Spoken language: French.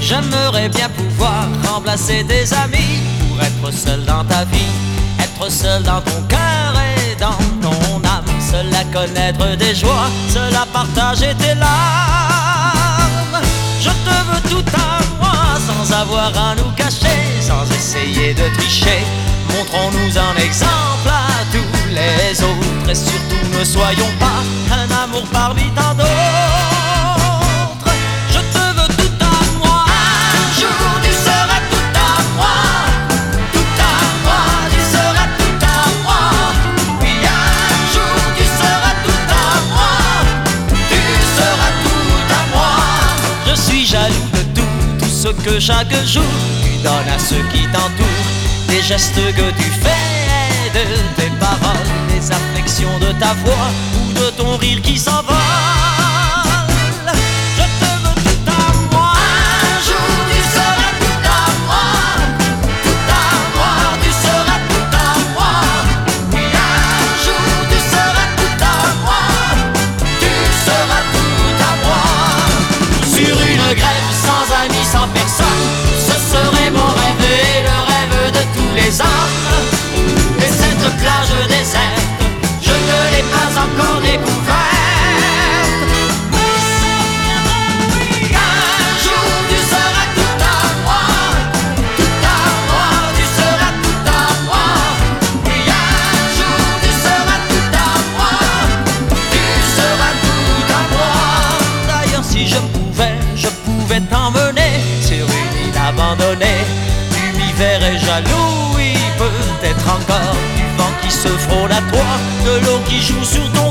J'aimerais bien pouvoir remplacer tes amis pour être seul dans ta vie, être seul dans ton cœur et dans ton âme, seul à connaître des joies, seul à partager tes larmes. Je te veux tout à moi, sans avoir à nous cacher, sans essayer de tricher. Montrons-nous un exemple à tous les autres et surtout ne soyons pas un amour parmi tant d'autres. Je te veux tout à moi, un jour tu seras tout à moi, tout à moi, tu seras tout à moi. Oui, un jour tu seras tout à moi, tu seras tout à moi. Je suis jaloux de tout ce que chaque jour tu donnes à ceux qui t'entourent. Des gestes que tu fais, de tes paroles, des affections de ta voix ou de ton rire qui s'envole. Je te veux tout à moi, un jour tu seras tout à moi, tout à moi, tu seras tout à moi. Oui, un jour tu seras tout à moi, tu seras tout à moi. Sur une grève, sans amis, sans personne, ce serait mon rêve et le rêve de tous les hommes. Et cette plage déserte, je ne l'ai pas encore découverte. Un jour tu seras tout à moi, tout à moi, tu seras tout à moi. Et un jour tu seras tout à moi, tu seras tout à moi. D'ailleurs si je pouvais t'emmener sur une île abandonnée. Tu m'y verrais jaloux, oui, peut-être encore du vent qui se frôle à toi, de l'eau qui joue sur ton